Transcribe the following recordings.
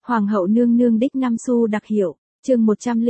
Hoàng hậu nương nương đích 5 xu đặc hiệu, chương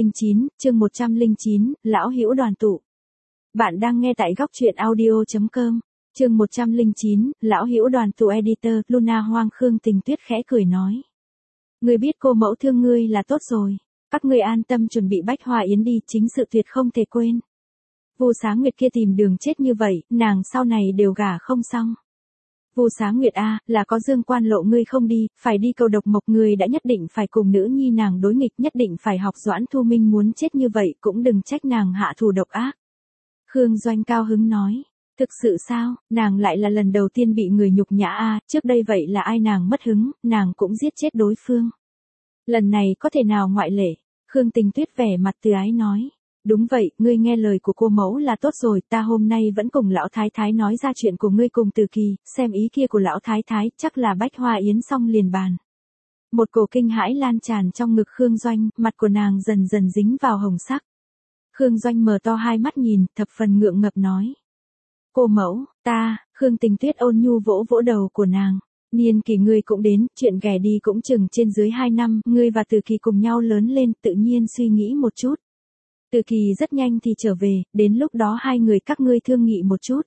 109, lão hữu đoàn tụ. Bạn đang nghe tại góc truyện audio.com, chương 109, lão hữu đoàn tụ editor, Luna Hoang Khương Tình Tuyết khẽ cười nói. Ngươi biết cô mẫu thương ngươi là tốt rồi, các ngươi an tâm chuẩn bị bách hoa yến đi, chính sự tuyệt không thể quên. Vu Sáng Nguyệt kia tìm đường chết như vậy, nàng sau này đều gả không xong. Vu Sáng Nguyệt a, là có dương quan lộ ngươi không đi, phải đi cầu độc mộc, ngươi đã nhất định phải cùng nữ nhi nàng đối nghịch, nhất định phải học Doãn Thu Minh, muốn chết như vậy cũng đừng trách nàng hạ thủ độc ác. Khương Doanh cao hứng nói, thực sự sao, nàng lại là lần đầu tiên bị người nhục nhã a, trước đây vậy là ai nàng mất hứng, nàng cũng giết chết đối phương. Lần này có thể nào ngoại lệ? Khương Tình Tuyết vẻ mặt từ ái nói. Đúng vậy, ngươi nghe lời của cô mẫu là tốt rồi, ta hôm nay vẫn cùng lão thái thái nói ra chuyện của ngươi cùng Từ Kỳ, xem ý kia của lão thái thái, chắc là bách hoa yến xong liền bàn. Một cổ kinh hãi lan tràn trong ngực Khương Doanh, mặt của nàng dần dần dính vào hồng sắc. Khương Doanh mở to hai mắt nhìn, thập phần ngượng ngập nói. Cô mẫu, Khương Tình Tuyết ôn nhu vỗ vỗ đầu của nàng. Niên kỷ ngươi cũng đến, chuyện ghẻ đi cũng chừng trên dưới 2 năm, ngươi và Từ Kỳ cùng nhau lớn lên, tự nhiên suy nghĩ một chút. Từ Kỳ rất nhanh thì trở về, đến lúc đó hai người các ngươi thương nghị một chút.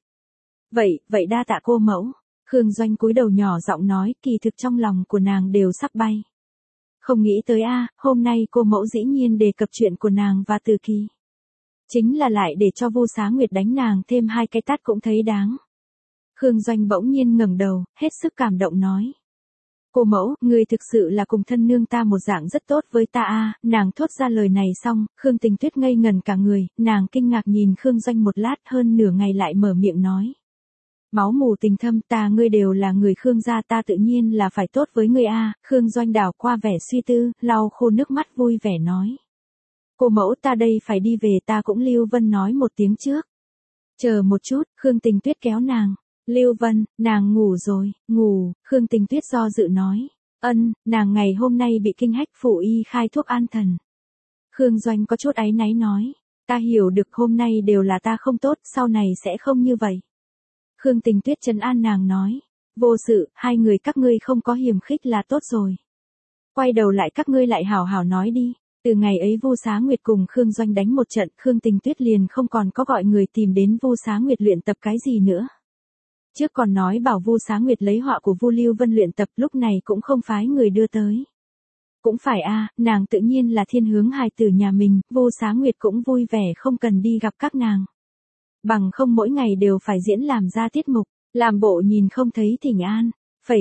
Vậy đa tạ cô mẫu. Khương Doanh cúi đầu nhỏ giọng nói, kỳ thực trong lòng của nàng đều sắp bay. Không nghĩ tới hôm nay cô mẫu dĩ nhiên đề cập chuyện của nàng và Từ Kỳ. Chính là lại để cho Vu Sáng Nguyệt đánh nàng thêm 2 cái tát cũng thấy đáng. Khương Doanh bỗng nhiên ngẩng đầu, hết sức cảm động nói. Cô mẫu, người thực sự là cùng thân nương ta một dạng rất tốt với ta nàng thốt ra lời này xong, Khương Tình Tuyết ngây ngần cả người, nàng kinh ngạc nhìn Khương Doanh một lát, hơn nửa ngày lại mở miệng nói. Máu mù tình thâm, ngươi đều là người Khương gia, ta tự nhiên là phải tốt với ngươi Khương Doanh đảo qua vẻ suy tư, lau khô nước mắt vui vẻ nói. Cô mẫu, ta đây phải đi về, ta cũng Lưu Vân nói một tiếng trước. Chờ một chút, Khương Tình Tuyết kéo nàng. Lưu Vân, nàng ngủ rồi, Khương Tình Tuyết do dự nói. Nàng ngày hôm nay bị kinh hách, phủ y khai thuốc an thần. Khương Doanh có chút áy náy nói. Ta hiểu được, hôm nay đều là ta không tốt, sau này sẽ không như vậy. Khương Tình Tuyết trấn an nàng nói. Vô sự, hai người các ngươi không có hiềm khích là tốt rồi. Quay đầu lại các ngươi lại hảo hảo nói đi. Từ ngày ấy Vu Sáng Nguyệt cùng Khương Doanh đánh một trận, Khương Tình Tuyết liền không còn có gọi người tìm đến Vu Sáng Nguyệt luyện tập cái gì nữa. Trước còn nói bảo Vu Sáng Nguyệt lấy họa của Vu Lưu Vân luyện tập, lúc này cũng không phái người đưa tới. Cũng phải nàng tự nhiên là thiên hướng hài tử nhà mình, Vu Sáng Nguyệt cũng vui vẻ không cần đi gặp các nàng. Bằng không mỗi ngày đều phải diễn làm ra tiết mục, làm bộ nhìn không thấy thỉnh an,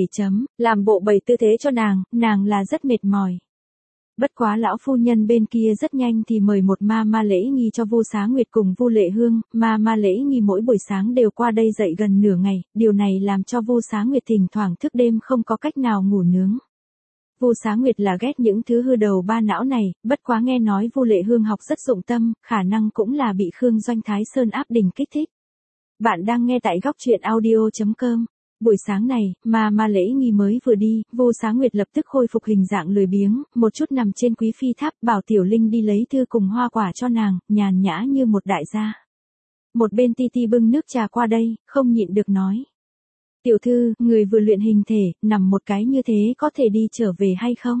làm bộ bày tư thế cho nàng là rất mệt mỏi. Bất quá lão phu nhân bên kia rất nhanh thì mời một ma lễ nghi cho Vu Sáng Nguyệt cùng Vu Lệ Hương, ma lễ nghi mỗi buổi sáng đều qua đây dậy gần nửa ngày, điều này làm cho Vu Sáng Nguyệt thỉnh thoảng thức đêm không có cách nào ngủ nướng. Vu Sáng Nguyệt là ghét những thứ hư đầu ba não này, bất quá nghe nói Vu Lệ Hương học rất dụng tâm, khả năng cũng là bị Khương Doanh Thái Sơn áp đỉnh kích thích. Bạn đang nghe tại góc truyện audio.com. Buổi sáng này, ma lễ nghi mới vừa đi, Vu Sáng Nguyệt lập tức khôi phục hình dạng lười biếng, một chút nằm trên quý phi tháp, bảo Tiểu Linh đi lấy thư cùng hoa quả cho nàng, nhàn nhã như một đại gia. Một bên Ti bưng nước trà qua đây, không nhịn được nói. Tiểu thư, người vừa luyện hình thể, nằm một cái như thế có thể đi trở về hay không?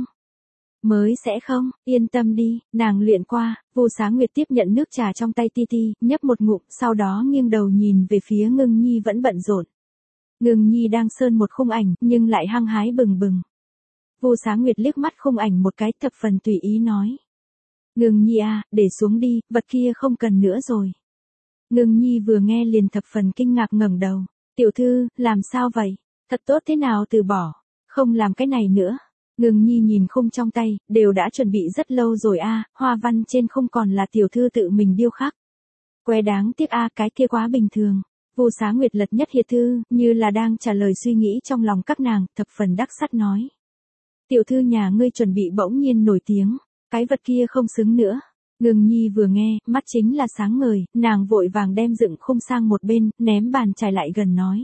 Mới sẽ không, yên tâm đi, nàng luyện qua. Vu Sáng Nguyệt tiếp nhận nước trà trong tay Ti, nhấp một ngụm, sau đó nghiêng đầu nhìn về phía Ngưng Nhi vẫn bận rộn. Ngưng Nhi đang sơn một khung ảnh, nhưng lại hăng hái bừng bừng. Vu Sáng Nguyệt liếc mắt khung ảnh một cái, thập phần tùy ý nói. Ngưng Nhi để xuống đi, vật kia không cần nữa rồi. Ngưng Nhi vừa nghe liền thập phần kinh ngạc ngẩng đầu. Tiểu thư, làm sao vậy? Thật tốt thế nào từ bỏ? Không làm cái này nữa. Ngưng Nhi nhìn khung trong tay, đều đã chuẩn bị rất lâu rồi hoa văn trên khung còn là tiểu thư tự mình điêu khắc. Quê đáng tiếc cái kia quá bình thường. Vu Sáng Nguyệt lật nhất hiệt thư, như là đang trả lời suy nghĩ trong lòng các nàng, thập phần đắc sắt nói. Tiểu thư nhà ngươi chuẩn bị bỗng nhiên nổi tiếng, cái vật kia không xứng nữa. Ngưng Nhi vừa nghe, mắt chính là sáng ngời, nàng vội vàng đem dựng khung sang một bên, ném bàn chải lại gần nói.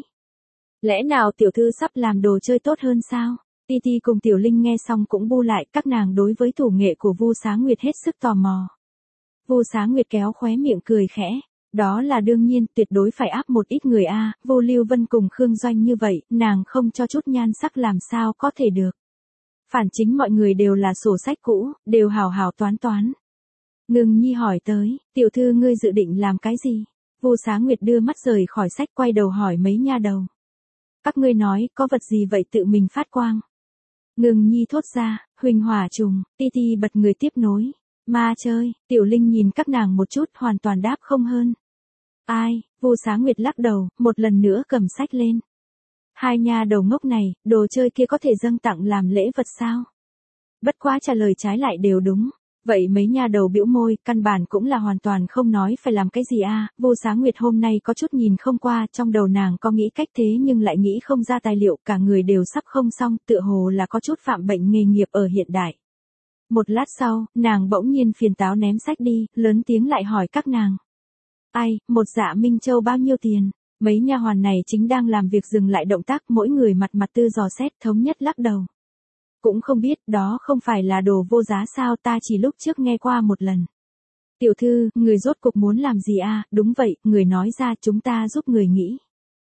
Lẽ nào tiểu thư sắp làm đồ chơi tốt hơn sao? Ti cùng Tiểu Linh nghe xong cũng bu lại, các nàng đối với thủ nghệ của Vu Sáng Nguyệt hết sức tò mò. Vu Sáng Nguyệt kéo khóe miệng cười khẽ. Đó là đương nhiên, tuyệt đối phải áp một ít người Vu Lưu Vân cùng Khương Doanh như vậy, nàng không cho chút nhan sắc làm sao có thể được. Phản chính mọi người đều là sổ sách cũ, đều hào hào toán toán. Ngưng Nhi hỏi tới, tiểu thư ngươi dự định làm cái gì? Vu Xá Nguyệt đưa mắt rời khỏi sách quay đầu hỏi mấy nha đầu. Các ngươi nói, có vật gì vậy tự mình phát quang? Ngưng Nhi thốt ra, huỳnh hỏa trùng, ti ti bật người tiếp nối. Ma chơi, Tiểu Linh nhìn các nàng một chút hoàn toàn đáp không hơn. Ai, Vu Xá Nguyệt lắc đầu, một lần nữa cầm sách lên. Hai nha đầu ngốc này, đồ chơi kia có thể dâng tặng làm lễ vật sao? Bất quá trả lời trái lại đều đúng. Vậy mấy nha đầu bĩu môi, căn bản cũng là hoàn toàn không nói phải làm cái gì a. Vu Xá Nguyệt hôm nay có chút nhìn không qua, trong đầu nàng có nghĩ cách thế nhưng lại nghĩ không ra tài liệu, cả người đều sắp không xong, tựa hồ là có chút phạm bệnh nghề nghiệp ở hiện đại. Một lát sau, nàng bỗng nhiên phiền táo ném sách đi, lớn tiếng lại hỏi các nàng. Ai, một dạ Minh Châu bao nhiêu tiền? Mấy nha hoàn này chính đang làm việc dừng lại động tác, mỗi người mặt mặt tư dò xét, thống nhất lắc đầu. Cũng không biết, đó không phải là đồ vô giá sao, ta chỉ lúc trước nghe qua một lần. Tiểu thư, người rốt cục muốn làm gì a? Đúng vậy, người nói ra chúng ta giúp người nghĩ.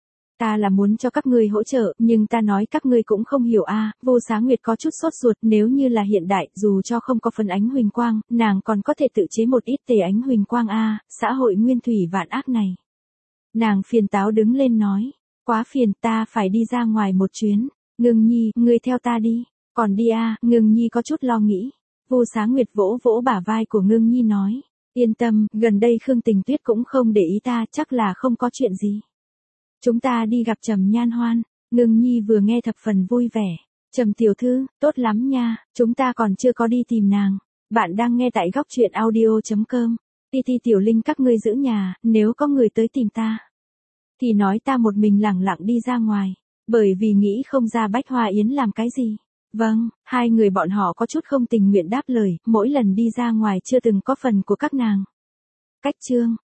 Ta là muốn cho các ngươi hỗ trợ, nhưng ta nói các ngươi cũng không hiểu a. Vô Xá Nguyệt có chút sốt ruột, nếu như là hiện đại, dù cho không có phần ánh huỳnh quang, nàng còn có thể tự chế một ít tề ánh huỳnh quang a. Xã hội nguyên thủy vạn ác này. Nàng phiền táo đứng lên nói, quá phiền, ta phải đi ra ngoài một chuyến. Ngưng Nhi, ngươi theo ta đi. Còn đi a. Ngưng Nhi có chút lo nghĩ. Vu Xá Nguyệt vỗ vỗ bả vai của Ngưng Nhi nói, yên tâm, gần đây Khương Tình Tuyết cũng không để ý ta, chắc là không có chuyện gì. Chúng ta đi gặp Trầm Nhan Hoan. Ngưng Nhi vừa nghe thập phần vui vẻ. Trầm tiểu thư, tốt lắm nha, chúng ta còn chưa có đi tìm nàng. Bạn đang nghe tại góc truyện audio.com. Ti Ti Tiểu Linh các ngươi giữ nhà, nếu có người tới tìm ta, thì nói ta một mình lẳng lặng đi ra ngoài, bởi vì nghĩ không ra Bách Hoa Yến làm cái gì. Vâng, hai người bọn họ có chút không tình nguyện đáp lời, mỗi lần đi ra ngoài chưa từng có phần của các nàng. Cách chương